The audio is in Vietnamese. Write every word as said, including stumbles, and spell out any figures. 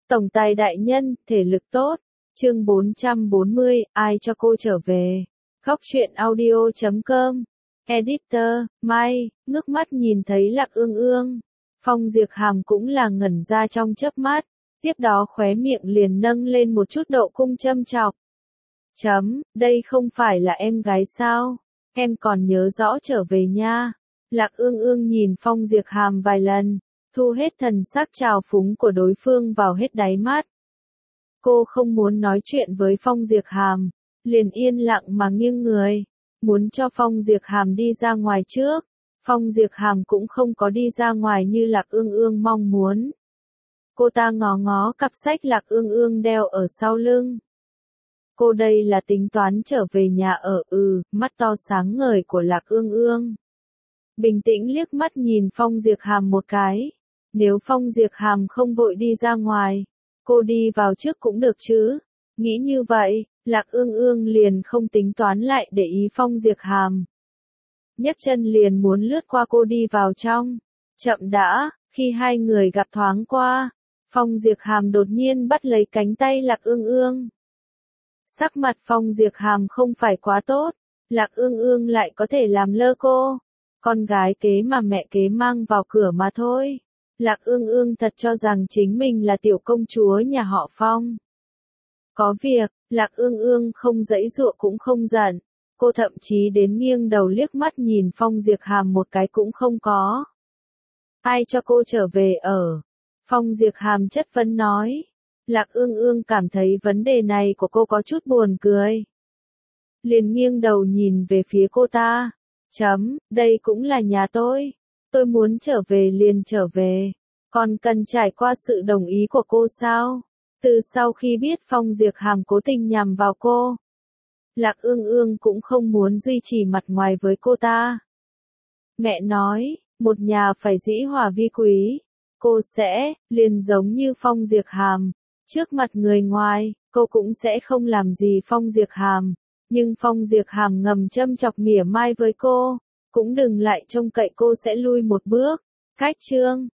Tổng tài đại nhân, thể lực tốt. Chương bốn trăm bốn mươi, ai cho cô trở về. Góc truyện audio chấm com. Editor, Mai, ngước mắt nhìn thấy Lạc Ương Ương. Phong Diệp Hàm cũng là ngẩn ra trong chớp mắt, tiếp đó khóe miệng liền nâng lên một chút độ cung châm chọc. Chấm, đây không phải là em gái sao? Em còn nhớ rõ trở về nha. Lạc Ương Ương nhìn Phong Diệp Hàm vài lần, thu hết thần sắc trào phúng của đối phương vào hết đáy mắt. Cô không muốn nói chuyện với Phong Diệp Hàm, liền yên lặng mà nghiêng người, muốn cho Phong Diệp Hàm đi ra ngoài trước. Phong Diệp Hàm cũng không có đi ra ngoài như Lạc Ương Ương mong muốn. Cô ta ngó ngó cặp sách Lạc Ương Ương đeo ở sau lưng. Cô đây là tính toán trở về nhà ở. Ừ, mắt to sáng ngời của Lạc Ương Ương bình tĩnh liếc mắt nhìn Phong Diệp Hàm một cái. Nếu Phong Diệp Hàm không vội đi ra ngoài, cô đi vào trước cũng được chứ. Nghĩ như vậy, Lạc Ương Ương liền không tính toán lại để ý Phong Diệp Hàm. Nhấc chân liền muốn lướt qua cô đi vào trong. Chậm đã, khi hai người gặp thoáng qua, Phong Diệp Hàm đột nhiên bắt lấy cánh tay Lạc Ương Ương. Sắc mặt Phong Diệp Hàm không phải quá tốt, Lạc Ương Ương lại có thể làm lơ cô. Con gái kế mà mẹ kế mang vào cửa mà thôi. Lạc Ương Ương thật cho rằng chính mình là tiểu công chúa nhà họ Phong. Có việc, Lạc Ương Ương không giãy giụa cũng không giận. Cô thậm chí đến nghiêng đầu liếc mắt nhìn Phong Diệp Hàm một cái cũng không có. Ai cho cô trở về ở? Phong Diệp Hàm chất vấn nói. Lạc Ương Ương cảm thấy vấn đề này của cô có chút buồn cười. Liền nghiêng đầu nhìn về phía cô ta. Chấm, đây cũng là nhà tôi. Tôi muốn trở về liền trở về. Còn cần trải qua sự đồng ý của cô sao? Từ sau khi biết Phong Diệp Hàm cố tình nhằm vào cô, Lạc Ương Ương cũng không muốn duy trì mặt ngoài với cô ta. Mẹ nói, một nhà phải dĩ hòa vi quý. Cô sẽ, liền giống như Phong Diệp Hàm. Trước mặt người ngoài, cô cũng sẽ không làm gì Phong Diệp Hàm. Nhưng Phong Diệp Hàm ngầm châm chọc mỉa mai với cô, cũng đừng lại trông cậy cô sẽ lui một bước. Cách chương